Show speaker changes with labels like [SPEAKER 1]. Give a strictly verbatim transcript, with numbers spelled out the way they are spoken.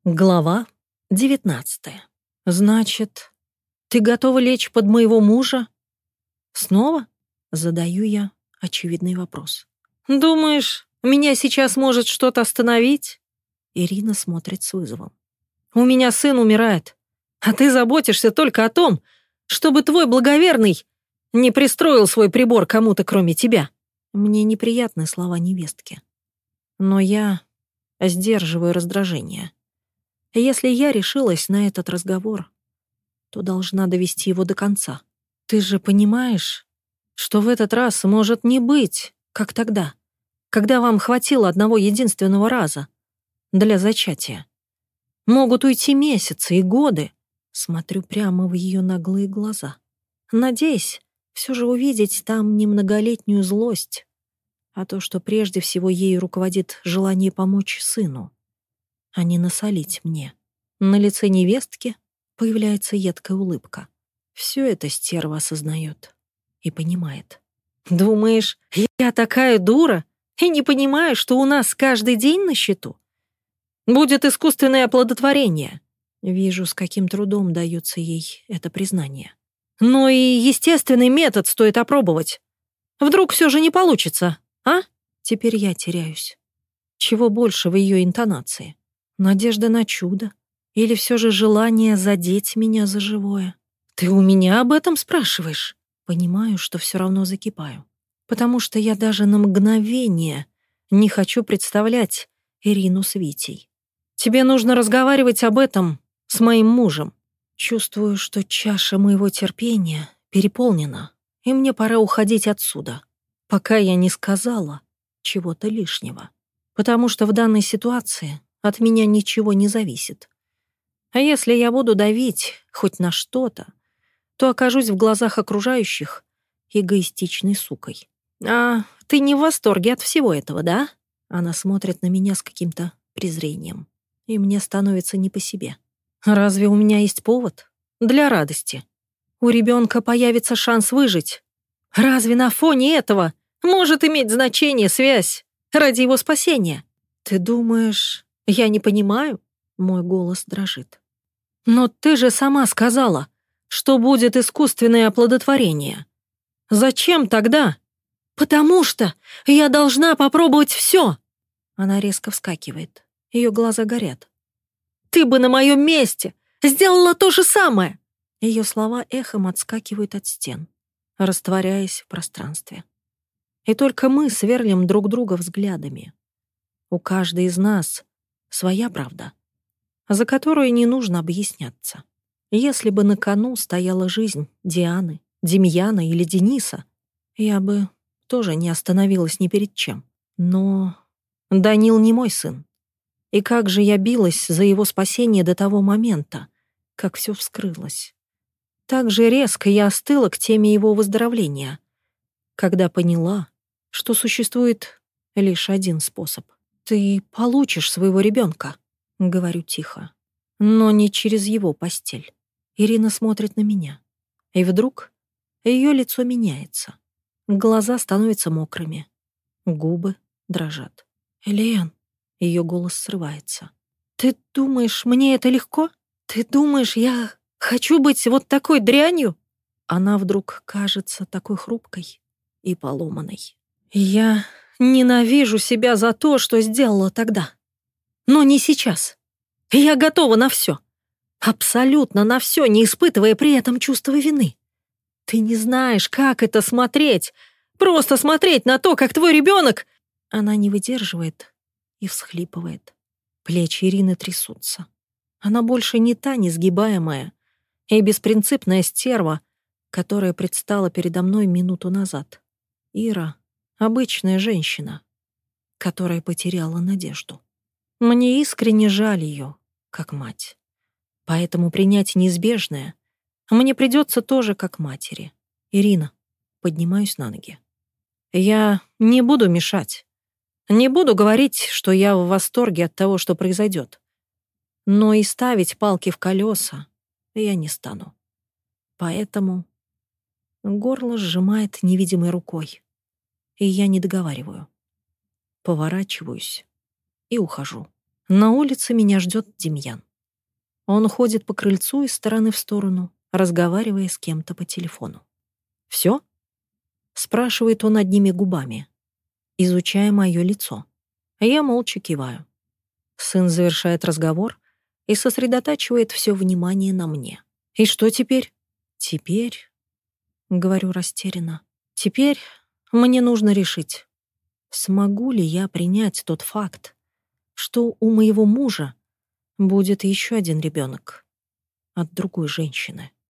[SPEAKER 1] Глава девятнадцатая. «Значит, ты готова лечь под моего мужа?» «Снова?» — задаю я очевидный вопрос. «Думаешь, меня сейчас может что-то остановить?» Ирина смотрит с вызовом. «У меня сын умирает, а ты заботишься только о том, чтобы твой благоверный не пристроил свой прибор кому-то, кроме тебя». Мне неприятны слова невестки, но я сдерживаю раздражение. Если я решилась на этот разговор, то должна довести его до конца. Ты же понимаешь, что в этот раз может не быть, как тогда, когда вам хватило одного единственного раза для зачатия. Могут уйти месяцы и годы. Смотрю прямо в ее наглые глаза, надеясь все же увидеть там не многолетнюю злость, а то, что прежде всего ею руководит желание помочь сыну, а не насолить мне. На лице невестки появляется едкая улыбка. Все это стерва осознает и понимает. «Думаешь, я такая дура и не понимаю, что у нас каждый день на счету? Будет искусственное оплодотворение». Вижу, с каким трудом дается ей это признание. «Но и естественный метод стоит опробовать. Вдруг все же не получится, а?» Теперь я теряюсь. Чего больше в ее интонации? Надежда на чудо? Или все же желание задеть меня за живое? Ты у меня об этом спрашиваешь? Понимаю, что все равно закипаю. Потому что я даже на мгновение не хочу представлять Ирину с Витей. Тебе нужно разговаривать об этом с моим мужем. Чувствую, что чаша моего терпения переполнена, и мне пора уходить отсюда, пока я не сказала чего-то лишнего. Потому что в данной ситуации от меня ничего не зависит. А если я буду давить хоть на что-то, то окажусь в глазах окружающих эгоистичной сукой. «А ты не в восторге от всего этого, да?» Она смотрит на меня с каким-то презрением, и мне становится не по себе. «Разве у меня есть повод для радости? У ребенка появится шанс выжить. Разве на фоне этого может иметь значение связь ради его спасения? Ты думаешь, я не понимаю?» Мой голос дрожит. «Но ты же сама сказала, что будет искусственное оплодотворение. Зачем тогда?» «Потому что я должна попробовать все!» Она резко вскакивает. Ее глаза горят. «Ты бы на моем месте сделала то же самое!» Ее слова эхом отскакивают от стен, растворяясь в пространстве. И только мы сверлим друг друга взглядами. У каждой из нас своя правда, за которую не нужно объясняться. Если бы на кону стояла жизнь Дианы, Демьяна или Дениса, я бы тоже не остановилась ни перед чем. Но Данил не мой сын. И как же я билась за его спасение до того момента, как все вскрылось. Так же резко я остыла к теме его выздоровления, когда поняла, что существует лишь один способ. «Ты получишь своего ребенка», — говорю тихо, но не через его постель. Ирина смотрит на меня, и вдруг ее лицо меняется. Глаза становятся мокрыми, губы дрожат. «Элен», — ее голос срывается. «Ты думаешь, мне это легко? Ты думаешь, я хочу быть вот такой дрянью?» Она вдруг кажется такой хрупкой и поломанной. «Я ненавижу себя за то, что сделала тогда. Но не сейчас. Я готова на все. Абсолютно на все, не испытывая при этом чувства вины. Ты не знаешь, как это смотреть. Просто смотреть на то, как твой ребенок...» Она не выдерживает и всхлипывает. Плечи Ирины трясутся. Она больше не та несгибаемая и беспринципная стерва, которая предстала передо мной минуту назад. Ира — обычная женщина, которая потеряла надежду. Мне искренне жаль ее, как мать. Поэтому принять неизбежное мне придется тоже как матери. «Ирина», поднимаюсь на ноги. «Я не буду мешать. Не буду говорить, что я в восторге от того, что произойдет. Но и ставить палки в колеса я не стану. Поэтому горло сжимает невидимой рукой, и я не договариваю. Поворачиваюсь и ухожу. На улице меня ждет Демьян. Он ходит по крыльцу из стороны в сторону, разговаривая с кем-то по телефону. «Всё?» — спрашивает он одними губами, изучая мое лицо. Я молча киваю. Сын завершает разговор и сосредотачивает все внимание на мне. «И что теперь?» «Теперь...» — говорю растерянно. «Теперь мне нужно решить, смогу ли я принять тот факт, что у моего мужа будет еще один ребенок от другой женщины».